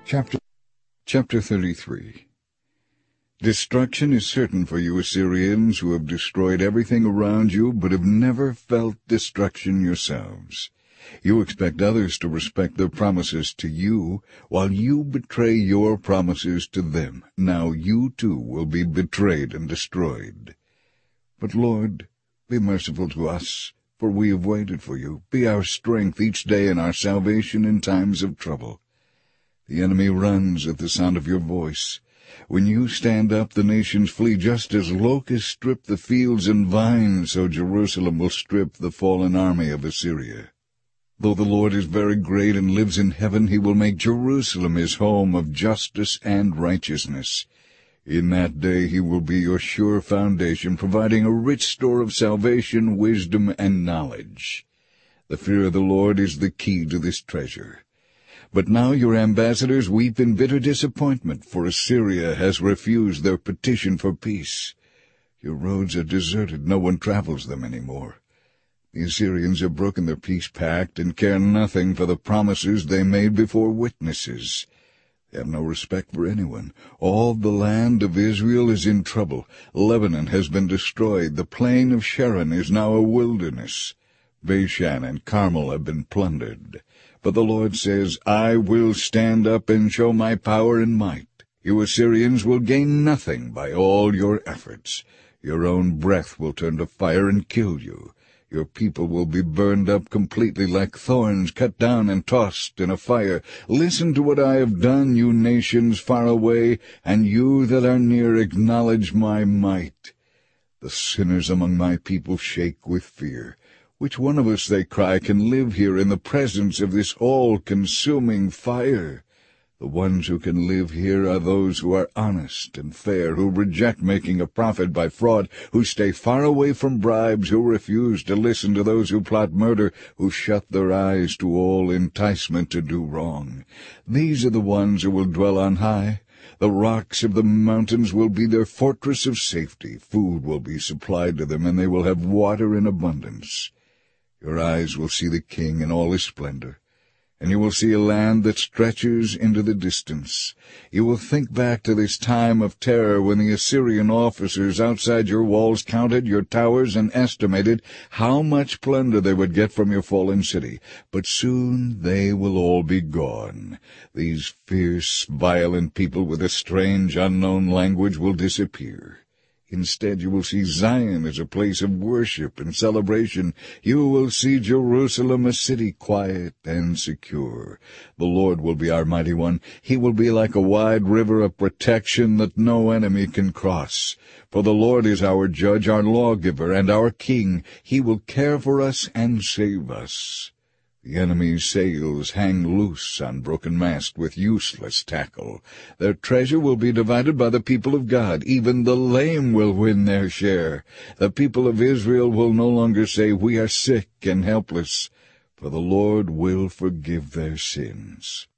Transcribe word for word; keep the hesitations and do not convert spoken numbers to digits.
Chapter, chapter thirty-three. Destruction is certain for you Assyrians, who have destroyed everything around you, but have never felt destruction yourselves. You expect others to respect their promises to you, while you betray your promises to them. Now you too will be betrayed and destroyed. But Lord, be merciful to us, for we have waited for you. Be our strength each day and our salvation in times of trouble. The enemy runs at the sound of your voice. When you stand up, the nations flee. Just as locusts strip the fields and vines, so Jerusalem will strip the fallen army of Assyria. Though the Lord is very great and lives in heaven, he will make Jerusalem his home of justice and righteousness. In that day he will be your sure foundation, providing a rich store of salvation, wisdom, and knowledge. The fear of the Lord is the key to this treasure. But now your ambassadors weep in bitter disappointment, for Assyria has refused their petition for peace. Your roads are deserted, no one travels them any more. The Assyrians have broken their peace pact and care nothing for the promises they made before witnesses. They have no respect for anyone. All the land of Israel is in trouble. Lebanon has been destroyed. The plain of Sharon is now a wilderness. Bashan and Carmel have been plundered. But the Lord says, I will stand up and show my power and might. You Assyrians will gain nothing by all your efforts. Your own breath will turn to fire and kill you. Your people will be burned up completely like thorns, cut down and tossed in a fire. Listen to what I have done, you nations far away, and you that are near acknowledge my might. The sinners among my people shake with fear. Which one of us, they cry, can live here in the presence of this all-consuming fire? The ones who can live here are those who are honest and fair, who reject making a profit by fraud, who stay far away from bribes, who refuse to listen to those who plot murder, who shut their eyes to all enticement to do wrong. These are the ones who will dwell on high. The rocks of the mountains will be their fortress of safety. Food will be supplied to them, and they will have water in abundance. Your eyes will see the king in all his splendor, and you will see a land that stretches into the distance. You will think back to this time of terror when the Assyrian officers outside your walls counted your towers and estimated how much plunder they would get from your fallen city. But soon they will all be gone. These fierce, violent people with a strange, unknown language will disappear. Instead, you will see Zion as a place of worship and celebration. You will see Jerusalem a city quiet and secure. The Lord will be our mighty one. He will be like a wide river of protection that no enemy can cross. For the Lord is our judge, our lawgiver, and our king. He will care for us and save us. The enemy's sails hang loose on broken mast with useless tackle. Their treasure will be divided by the people of God. Even the lame will win their share. The people of Israel will no longer say, we are sick and helpless, for the Lord will forgive their sins.